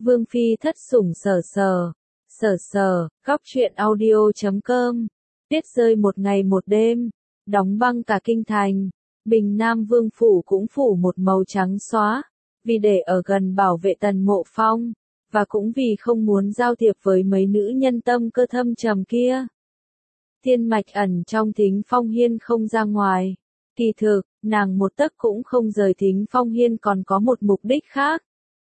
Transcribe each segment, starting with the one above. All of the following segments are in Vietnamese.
Vương phi thất sủng sở sở, góc truyện audio.com, tuyết rơi một ngày một đêm, đóng băng cả kinh thành, Bình Nam Vương phủ cũng phủ một màu trắng xóa, vì để ở gần bảo vệ Tần Mộ Phong, và cũng vì không muốn giao thiệp với mấy nữ nhân tâm cơ thâm trầm kia. Thiên Mạch ẩn trong Thính Phong Hiên không ra ngoài, kỳ thực, nàng một tấc cũng không rời Thính Phong Hiên còn có một mục đích khác.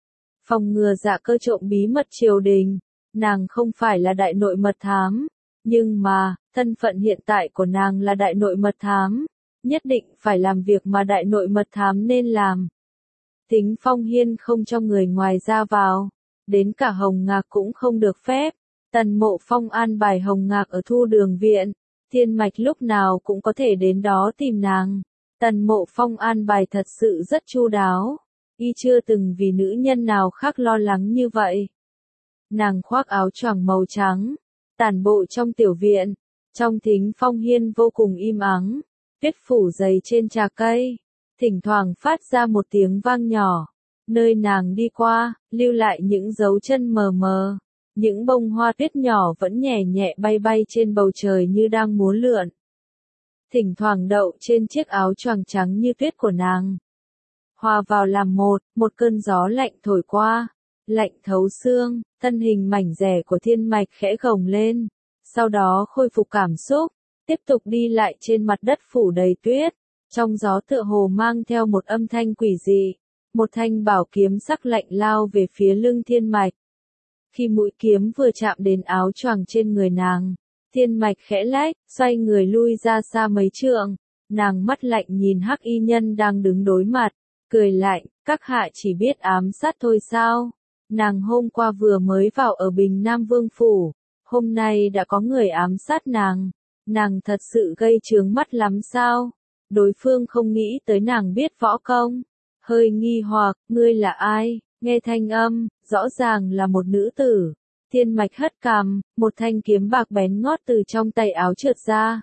Phòng ngừa Dạ Cơ trộm bí mật triều đình, nàng không phải là đại nội mật thám, nhưng mà, thân phận hiện tại của nàng là đại nội mật thám, nhất định phải làm việc mà đại nội mật thám nên làm. Thính Phong Hiên không cho người ngoài ra vào, đến cả Hồng Ngạc cũng không được phép. Tần Mộ Phong an bài Hồng Ngạc ở Thu Đường viện, Thiên Mạch lúc nào cũng có thể đến đó tìm nàng. Tần Mộ Phong an bài thật sự rất chu đáo, y chưa từng vì nữ nhân nào khác lo lắng như vậy. Nàng khoác áo choàng màu trắng, tản bộ trong tiểu viện, trong Thính Phong Hiên vô cùng im ắng, tuyết phủ dày trên trà cây, thỉnh thoảng phát ra một tiếng vang nhỏ, nơi nàng đi qua, lưu lại những dấu chân mờ mờ. Những bông hoa tuyết nhỏ vẫn nhẹ nhẹ bay bay trên bầu trời như đang múa lượn. Thỉnh thoảng đậu trên chiếc áo choàng trắng như tuyết của nàng. Hòa vào làm một cơn gió lạnh thổi qua, lạnh thấu xương, thân hình mảnh dẻ của Thiên Mạch khẽ gồng lên, sau đó khôi phục cảm xúc, tiếp tục đi lại trên mặt đất phủ đầy tuyết, trong gió tựa hồ mang theo một âm thanh quỷ dị, một thanh bảo kiếm sắc lạnh lao về phía lưng Thiên Mạch. Khi mũi kiếm vừa chạm đến áo choàng trên người nàng, Thiên Mạch khẽ lách, xoay người lui ra xa mấy trượng, nàng mắt lạnh nhìn Hắc Y Nhân đang đứng đối mặt, cười lạnh, các hạ chỉ biết ám sát thôi sao? Nàng hôm qua vừa mới vào ở Bình Nam Vương phủ, hôm nay đã có người ám sát nàng thật sự gây chướng mắt lắm sao? Đối phương không nghĩ tới nàng biết võ công, hơi nghi hoặc, ngươi là ai? Nghe thanh âm, rõ ràng là một nữ tử. Thiên Mạch hất cằm, một thanh kiếm bạc bén ngót từ trong tay áo trượt ra.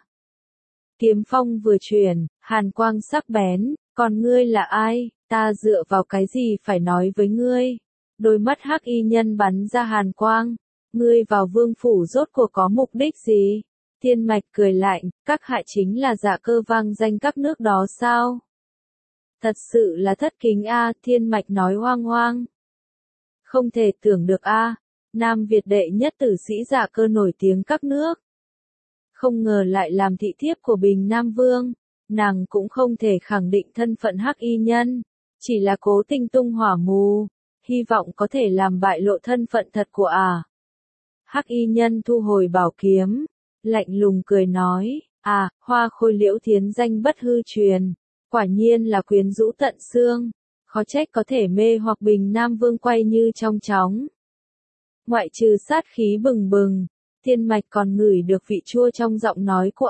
Kiếm phong vừa chuyển, hàn quang sắc bén, còn ngươi là ai, ta dựa vào cái gì phải nói với ngươi? Đôi mắt Hắc Y Nhân bắn ra hàn quang, ngươi vào vương phủ rốt cuộc có mục đích gì? Thiên Mạch cười lạnh, các hạ chính là Dạ Cơ vang danh các nước đó sao? Thật sự là thất kính a, Thiên Mạch nói hoang hoang. Không thể tưởng được a, Nam Việt đệ nhất tử sĩ Dạ Cơ nổi tiếng các nước. Không ngờ lại làm thị thiếp của Bình Nam Vương, nàng cũng không thể khẳng định thân phận Hắc Y Nhân, chỉ là cố tình tung hỏa mù, hy vọng có thể làm bại lộ thân phận thật của Hắc Y Nhân thu hồi bảo kiếm, lạnh lùng cười nói, Hoa Khôi Liễu thiến danh bất hư truyền. Quả nhiên là quyến rũ tận xương, khó trách có thể mê hoặc Bình Nam Vương quay như trong chóng. Ngoại trừ sát khí bừng bừng, Thiên Mạch còn ngửi được vị chua trong giọng nói của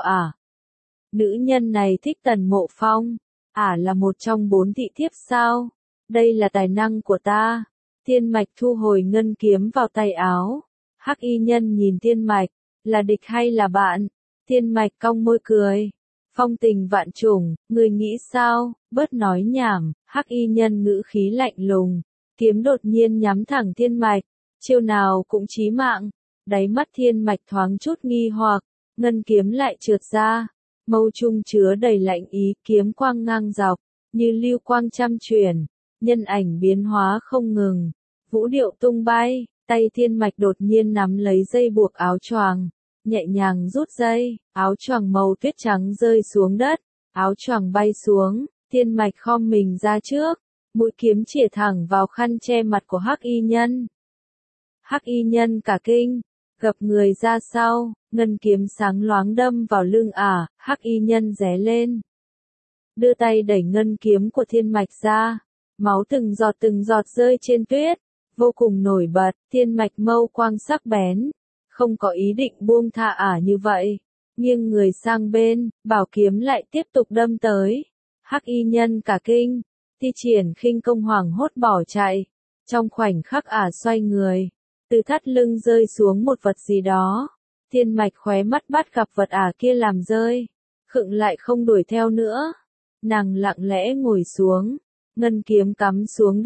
Nữ nhân này thích Tần Mộ Phong, là một trong 4 thị thiếp sao? Đây là tài năng của ta. Thiên Mạch thu hồi ngân kiếm vào tay áo. Hắc Y Nhân nhìn Thiên Mạch, là địch hay là bạn? Thiên Mạch cong môi cười. Phong tình vạn trùng, ngươi nghĩ sao? Bớt nói nhảm, Hắc Y Nhân ngữ khí lạnh lùng, kiếm đột nhiên nhắm thẳng Thiên Mạch, chiêu nào cũng chí mạng. Đáy mắt Thiên Mạch thoáng chút nghi hoặc, ngân kiếm lại trượt ra, mâu trung chứa đầy lạnh ý, kiếm quang ngang dọc, như lưu quang trăm chuyển, nhân ảnh biến hóa không ngừng, vũ điệu tung bay, tay Thiên Mạch đột nhiên nắm lấy dây buộc áo choàng. Nhẹ nhàng rút dây, áo choàng màu tuyết trắng rơi xuống đất, áo choàng bay xuống, Thiên Mạch khom mình ra trước, mũi kiếm chĩa thẳng vào khăn che mặt của Hắc Y Nhân. Hắc Y Nhân cả kinh, gập người ra sau, ngân kiếm sáng loáng đâm vào lưng Hắc Y Nhân ré lên. Đưa tay đẩy ngân kiếm của Thiên Mạch ra, máu từng giọt rơi trên tuyết, vô cùng nổi bật, Thiên Mạch mâu quang sắc bén. Không có ý định buông tha như vậy, nghiêng người sang bên, bảo kiếm lại tiếp tục đâm tới. Hắc Y Nhân cả kinh, thi triển khinh công hoảng hốt bỏ chạy. Trong khoảnh khắc xoay người, từ thắt lưng rơi xuống một vật gì đó. Thiên Mạch khóe mắt bắt gặp vật kia làm rơi, khựng lại không đuổi theo nữa. Nàng lặng lẽ ngồi xuống, ngân kiếm cắm xuống đất,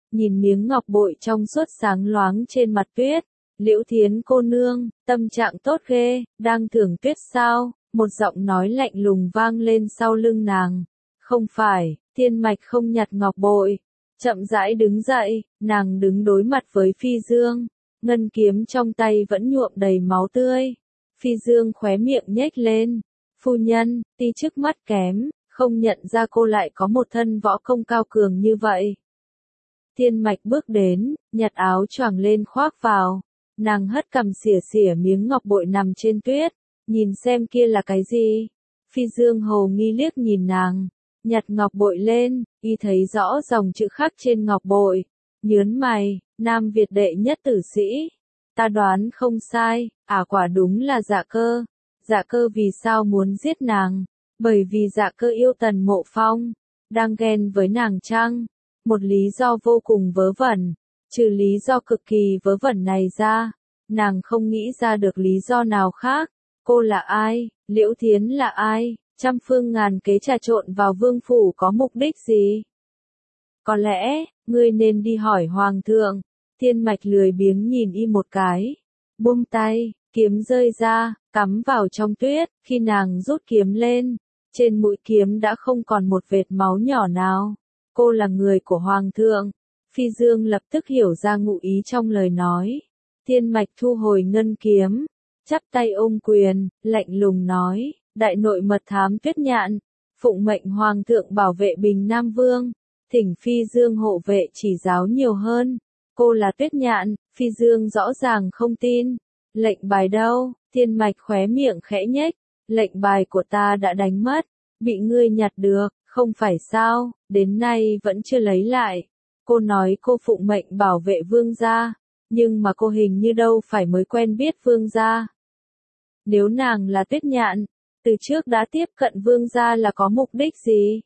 nhìn miếng ngọc bội trong suốt sáng loáng trên mặt tuyết. Liễu Thiến cô nương, tâm trạng tốt ghê, đang thưởng tuyết sao? Một giọng nói lạnh lùng vang lên sau lưng nàng. Không phải, Thiên Mạch không nhặt ngọc bội. Chậm rãi đứng dậy, nàng đứng đối mặt với Phi Dương. Ngân kiếm trong tay vẫn nhuộm đầy máu tươi. Phi Dương khóe miệng nhếch lên. Phu nhân, ti trước mắt kém, không nhận ra cô lại có một thân võ công cao cường như vậy. Thiên Mạch bước đến, nhặt áo choàng lên khoác vào. Nàng hất cằm xỉa xỉa miếng ngọc bội nằm trên tuyết, nhìn xem kia là cái gì. Phi Dương hồ nghi liếc nhìn nàng, nhặt ngọc bội lên, y thấy rõ dòng chữ khắc trên ngọc bội, nhớn mày, Nam Việt đệ nhất tử sĩ. Ta đoán không sai, quả đúng là Dạ Cơ. Dạ Cơ vì sao muốn giết nàng? Bởi vì Dạ Cơ yêu Tần Mộ Phong, đang ghen với nàng chăng? Một lý do vô cùng vớ vẩn. Trừ lý do cực kỳ vớ vẩn này ra, nàng không nghĩ ra được lý do nào khác. Cô là ai? Liễu Thiến là ai? Trăm phương ngàn kế trà trộn vào vương phủ có mục đích gì? Có lẽ, ngươi nên đi hỏi hoàng thượng. Thiên Mạch lười biếng nhìn y một cái. Buông tay, kiếm rơi ra, cắm vào trong tuyết. Khi nàng rút kiếm lên, trên mũi kiếm đã không còn một vệt máu nhỏ nào. Cô là người của hoàng thượng. Phi Dương lập tức hiểu ra ngụ ý trong lời nói. Thiên Mạch thu hồi ngân kiếm, chắp tay ôm quyền, lạnh lùng nói, đại nội mật thám Tuyết Nhạn, phụng mệnh hoàng thượng bảo vệ Bình Nam Vương, thỉnh Phi Dương hộ vệ chỉ giáo nhiều hơn. Cô là Tuyết Nhạn, Phi Dương rõ ràng không tin. Lệnh bài đâu? Thiên Mạch khóe miệng khẽ nhếch, lệnh bài của ta đã đánh mất, bị ngươi nhặt được, không phải sao, đến nay vẫn chưa lấy lại. Cô nói cô phụng mệnh bảo vệ vương gia, nhưng mà cô hình như đâu phải mới quen biết vương gia. Nếu nàng là Tuyết Nhạn, từ trước đã tiếp cận vương gia là có mục đích gì?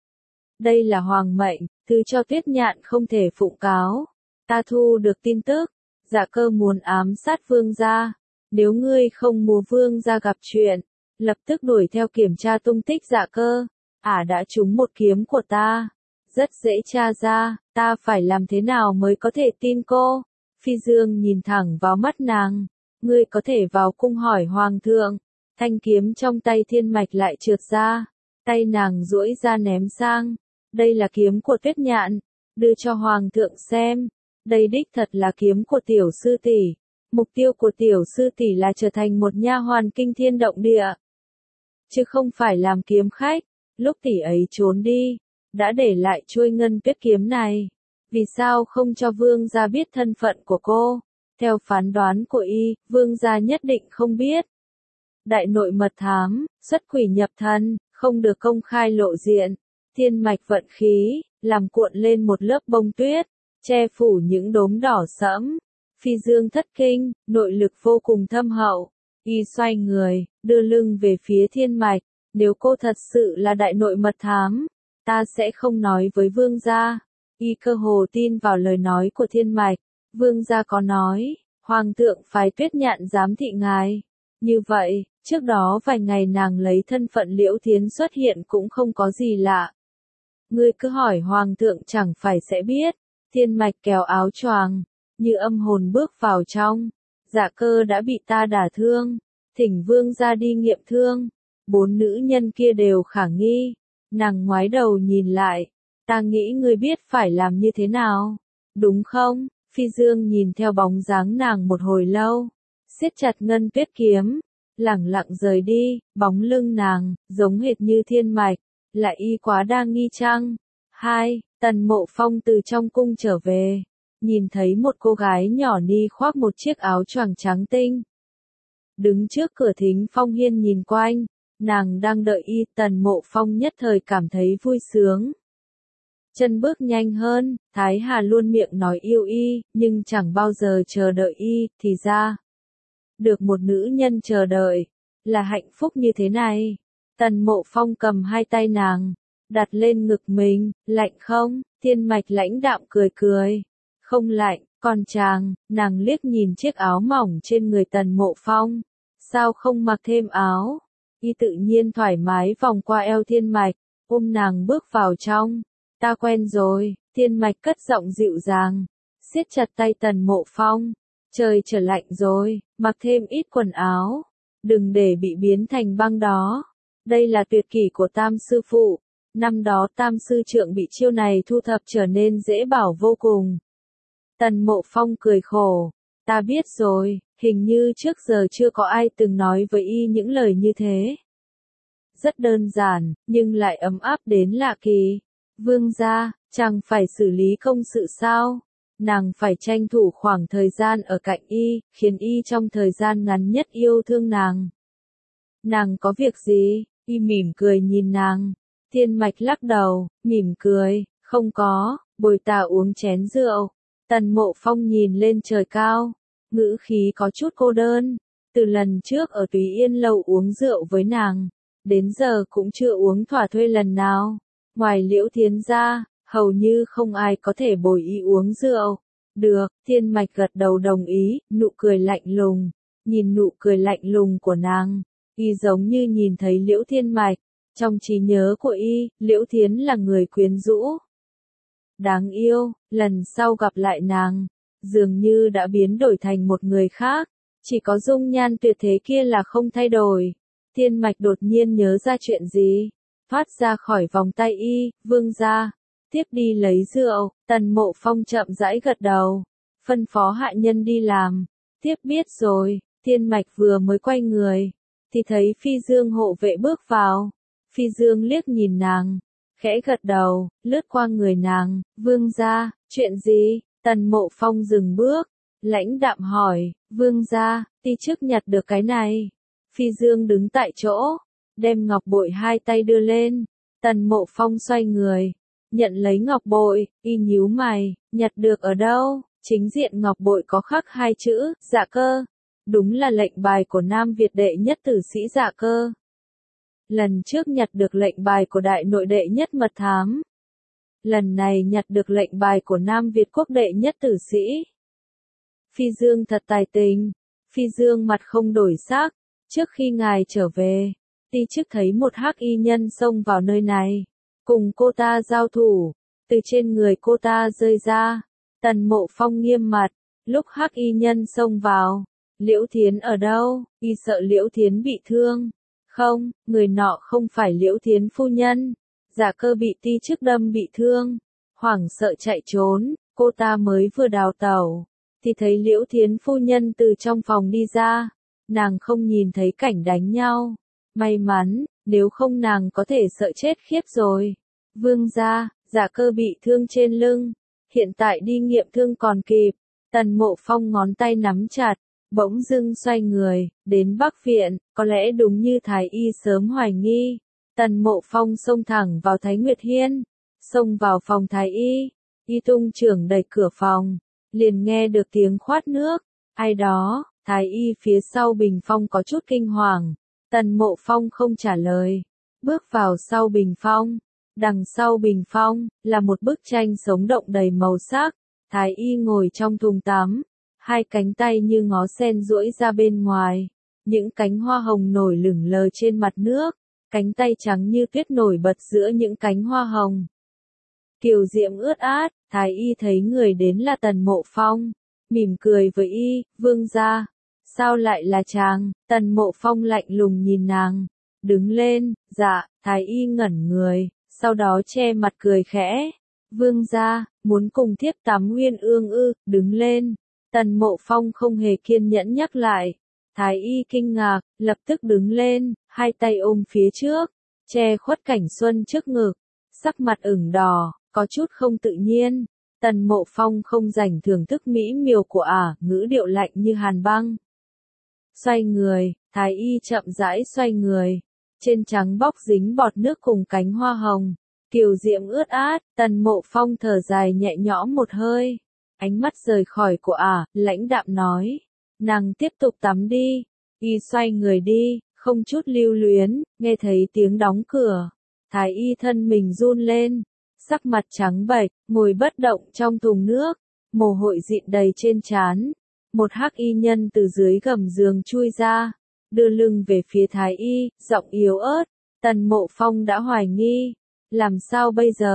Đây là hoàng mệnh, thứ cho Tuyết Nhạn không thể phụng cáo. Ta thu được tin tức, Dạ Cơ muốn ám sát vương gia. Nếu ngươi không muốn vương gia gặp chuyện, lập tức đuổi theo kiểm tra tung tích Dạ Cơ. Đã trúng một kiếm của ta. Rất dễ tra ra, ta phải làm thế nào mới có thể tin cô? Phi Dương nhìn thẳng vào mắt nàng. Ngươi có thể vào cung hỏi hoàng thượng. Thanh kiếm trong tay Thiên Mạch lại trượt ra. Tay nàng duỗi ra ném sang. Đây là kiếm của Tuyết Nhạn. Đưa cho hoàng thượng xem. Đây đích thật là kiếm của tiểu sư tỷ. Mục tiêu của tiểu sư tỷ là trở thành một nha hoàn kinh thiên động địa, chứ không phải làm kiếm khách. Lúc tỷ ấy trốn đi, đã để lại chuôi ngân tuyết kiếm này. Vì sao không cho vương gia biết thân phận của cô? Theo phán đoán của y, vương gia nhất định không biết. Đại nội mật thám, xuất quỷ nhập thần, không được công khai lộ diện. Thiên Mạch vận khí, làm cuộn lên một lớp bông tuyết, che phủ những đốm đỏ sẫm. Phi Dương thất kinh, nội lực vô cùng thâm hậu. Y xoay người, đưa lưng về phía Thiên Mạch. Nếu cô thật sự là đại nội mật thám, ta sẽ không nói với vương gia. Y cơ hồ tin vào lời nói của Thiên Mạch. Vương gia có nói, hoàng thượng phái Tuyết Nhạn giám thị ngài. Như vậy, trước đó vài ngày nàng lấy thân phận Liễu Thiến xuất hiện cũng không có gì lạ. Ngươi cứ hỏi hoàng thượng chẳng phải sẽ biết. Thiên Mạch kéo áo choàng, như âm hồn bước vào trong. Dạ Cơ đã bị ta đả thương, thỉnh vương gia đi nghiệm thương. 4 nữ nhân kia đều khả nghi. Nàng ngoái đầu nhìn lại. Ta nghĩ ngươi biết phải làm như thế nào, đúng không? Phi Dương nhìn theo bóng dáng nàng một hồi lâu, siết chặt ngân tuyết kiếm, lẳng lặng rời đi. Bóng lưng nàng, giống hệt như Thiên Mạch, là y quá đa nghi chăng? 2. Tần Mộ Phong từ trong cung trở về, nhìn thấy một cô gái nhỏ ni khoác một chiếc áo choàng trắng tinh, đứng trước cửa Thính Phong Hiên nhìn quanh. Nàng đang đợi y. Tần Mộ Phong nhất thời cảm thấy vui sướng. Chân bước nhanh hơn, Thái Hà luôn miệng nói yêu y, nhưng chẳng bao giờ chờ đợi y, thì ra. Được một nữ nhân chờ đợi, là hạnh phúc như thế này. Tần Mộ Phong cầm hai tay nàng, đặt lên ngực mình, lạnh không? Thiên Mạch lãnh đạm cười cười. Không lạnh, còn chàng, nàng liếc nhìn chiếc áo mỏng trên người Tần Mộ Phong. Sao không mặc thêm áo? Y tự nhiên thoải mái vòng qua eo Thiên Mạch, ôm nàng bước vào trong. Ta quen rồi. Thiên Mạch cất giọng dịu dàng, siết chặt tay Tần Mộ Phong. Trời trở lạnh rồi, mặc thêm ít quần áo, đừng để bị biến thành băng đó. Đây là tuyệt kỷ của Tam sư phụ. Năm đó Tam sư trượng bị chiêu này thu thập trở nên dễ bảo vô cùng. Tần Mộ Phong cười khổ, ta biết rồi, hình như trước giờ chưa có ai từng nói với y những lời như thế. Rất đơn giản, nhưng lại ấm áp đến lạ kỳ. Vương gia, chàng phải xử lý công sự sao? Nàng phải tranh thủ khoảng thời gian ở cạnh y, khiến y trong thời gian ngắn nhất yêu thương nàng. Nàng có việc gì? Y mỉm cười nhìn nàng. Thiên Mạch lắc đầu, mỉm cười, không có, bồi ta uống chén rượu. Tần Mộ Phong nhìn lên trời cao, ngữ khí có chút cô đơn. Từ lần trước ở Túy Yên Lâu uống rượu với nàng, đến giờ cũng chưa uống thỏa thuê lần nào. Ngoài Liễu Thiến ra, hầu như không ai có thể bồi y uống rượu. Được, Thiên Mạch gật đầu đồng ý, nụ cười lạnh lùng. Nhìn nụ cười lạnh lùng của nàng, y giống như nhìn thấy Liễu Thiên Mạch. Trong trí nhớ của y, Liễu Thiến là người quyến rũ. Đáng yêu, lần sau gặp lại nàng, dường như đã biến đổi thành một người khác. Chỉ có dung nhan tuyệt thế kia là không thay đổi. Thiên Mạch đột nhiên nhớ ra chuyện gì, thoát ra khỏi vòng tay y, vương gia, tiếp đi lấy rượu. Tần Mộ Phong chậm rãi gật đầu, phân phó hạ nhân đi làm. Tiếp biết rồi. Thiên Mạch vừa mới quay người, thì thấy Phi Dương hộ vệ bước vào. Phi Dương liếc nhìn nàng, khẽ gật đầu, lướt qua người nàng. Vương gia, chuyện gì? Tần Mộ Phong dừng bước, lãnh đạm hỏi. Vương gia, ti chức nhặt được cái này. Phi Dương đứng tại chỗ, đem ngọc bội hai tay đưa lên. Tần Mộ Phong xoay người, nhận lấy ngọc bội, y nhíu mày, nhặt được ở đâu? Chính diện ngọc bội có khắc hai chữ, Dạ Cơ. Đúng là lệnh bài của Nam Việt đệ nhất tử sĩ Dạ Cơ. Lần trước nhặt được lệnh bài của đại nội đệ nhất mật thám. Lần này nhặt được lệnh bài của Nam Việt quốc đệ nhất tử sĩ. Phi Dương thật tài tình. Phi Dương mặt không đổi sắc. Trước khi ngài trở về, ti chức thấy một hắc y nhân xông vào nơi này, cùng cô ta giao thủ, từ trên người cô ta rơi ra. Tần Mộ Phong nghiêm mặt, lúc hắc y nhân xông vào, Liễu Thiến ở đâu? Y sợ Liễu Thiến bị thương. Không, người nọ không phải Liễu Thiến phu nhân. Dạ Cơ bị ti chức đâm bị thương, hoảng sợ chạy trốn. Cô ta mới vừa đào tẩu, thì thấy Liễu Thiến phu nhân từ trong phòng đi ra. Nàng không nhìn thấy cảnh đánh nhau. May mắn, nếu không nàng có thể sợ chết khiếp rồi. Vương gia, Dạ Cơ bị thương trên lưng, hiện tại đi nghiệm thương còn kịp. Tần Mộ Phong ngón tay nắm chặt, bỗng dưng xoay người, đến Bắc Viện. Có lẽ đúng như Thái Y sớm hoài nghi. Tần Mộ Phong xông thẳng vào Thái Nguyệt Hiên, xông vào phòng Thái Y. Y tung trưởng đẩy cửa phòng, liền nghe được tiếng khoát nước. Ai đó? Thái Y phía sau bình phong có chút kinh hoàng. Tần Mộ Phong không trả lời, bước vào sau bình phong. Đằng sau bình phong, là một bức tranh sống động đầy màu sắc. Thái Y ngồi trong thùng tắm, hai cánh tay như ngó sen duỗi ra bên ngoài. Những cánh hoa hồng nổi lửng lờ trên mặt nước, cánh tay trắng như tuyết nổi bật giữa những cánh hoa hồng. Kiều diễm ướt át, Thái Y thấy người đến là Tần Mộ Phong, mỉm cười với y. Vương gia, sao lại là chàng? Tần Mộ Phong lạnh lùng nhìn nàng, đứng lên. Dạ. Thái Y ngẩn người, sau đó che mặt cười khẽ. Vương gia, muốn cùng thiếp tắm Uyên Ương ư? Đứng lên. Tần Mộ Phong không hề kiên nhẫn nhắc lại. Thái Y kinh ngạc, lập tức đứng lên, hai tay ôm phía trước, che khuất cảnh xuân trước ngực, sắc mặt ửng đỏ, có chút không tự nhiên. Tần Mộ Phong không rảnh thưởng thức mỹ miều của ngữ điệu lạnh như hàn băng. Xoay người, Thái Y chậm rãi xoay người, trên trắng bóc dính bọt nước cùng cánh hoa hồng, kiều diễm ướt át. Tần Mộ Phong thở dài nhẹ nhõm một hơi, ánh mắt rời khỏi của lãnh đạm nói. Nàng tiếp tục tắm đi. Y xoay người đi, không chút lưu luyến. Nghe thấy tiếng đóng cửa, Thái Y thân mình run lên, sắc mặt trắng bệch, ngồi bất động trong thùng nước, mồ hôi dịn đầy trên trán. Một hắc y nhân từ dưới gầm giường chui ra, đưa lưng về phía Thái Y, giọng yếu ớt. Tần Mộ Phong đã hoài nghi, làm sao bây giờ?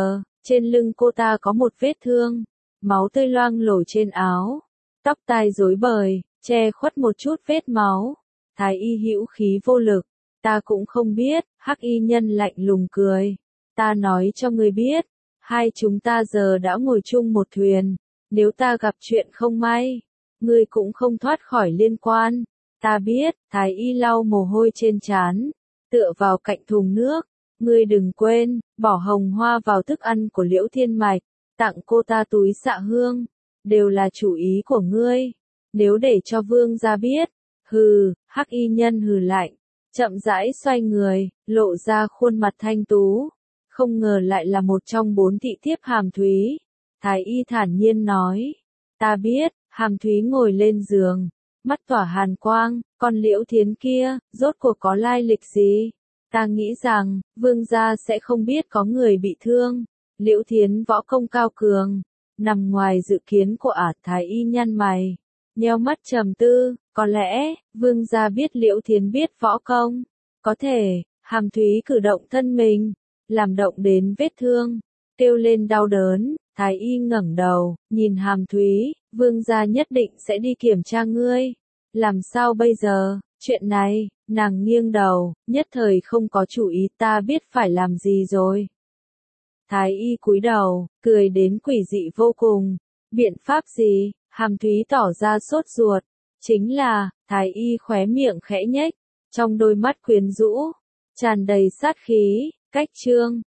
Trên lưng cô ta có một vết thương, máu tươi loang lổ trên áo, tóc tai rối bời, che khuất một chút vết máu. Thái y hữu khí vô lực, ta cũng không biết, hắc y nhân lạnh lùng cười. Ta nói cho ngươi biết, hai chúng ta giờ đã ngồi chung một thuyền, nếu ta gặp chuyện không may, ngươi cũng không thoát khỏi liên quan. Ta biết, thái y lau mồ hôi trên trán, tựa vào cạnh thùng nước. Ngươi đừng quên, bỏ hồng hoa vào thức ăn của Liễu Thiên Mạch, tặng cô ta túi xạ hương, đều là chủ ý của ngươi. Nếu để cho vương gia biết, hừ, hắc y nhân hừ lạnh, chậm rãi xoay người, lộ ra khuôn mặt thanh tú. Không ngờ lại là một trong 4 thị thiếp Hàm Thúy. Thái y thản nhiên nói, ta biết. Hàm Thúy ngồi lên giường, mắt tỏa hàn quang, con Liễu Thiến kia, rốt cuộc có lai lịch gì? Ta nghĩ rằng, vương gia sẽ không biết có người bị thương. Liễu Thiến võ công cao cường, nằm ngoài dự kiến của Thái y nhăn mày, nheo mắt trầm tư, có lẽ, vương gia biết Liễu Thiến biết võ công. Có thể, Hàm Thúy cử động thân mình, làm động đến vết thương, kêu lên đau đớn. Thái y ngẩng đầu, nhìn Hàm Thúy, vương gia nhất định sẽ đi kiểm tra ngươi. Làm sao bây giờ, chuyện này, nàng nghiêng đầu, nhất thời không có chủ ý, ta biết phải làm gì rồi. Thái y cúi đầu, cười đến quỷ dị vô cùng. Biện pháp gì? Hàm Thúy tỏ ra sốt ruột. Chính là, thái y khóe miệng khẽ nhếch, trong đôi mắt quyến rũ, tràn đầy sát khí. Cách chương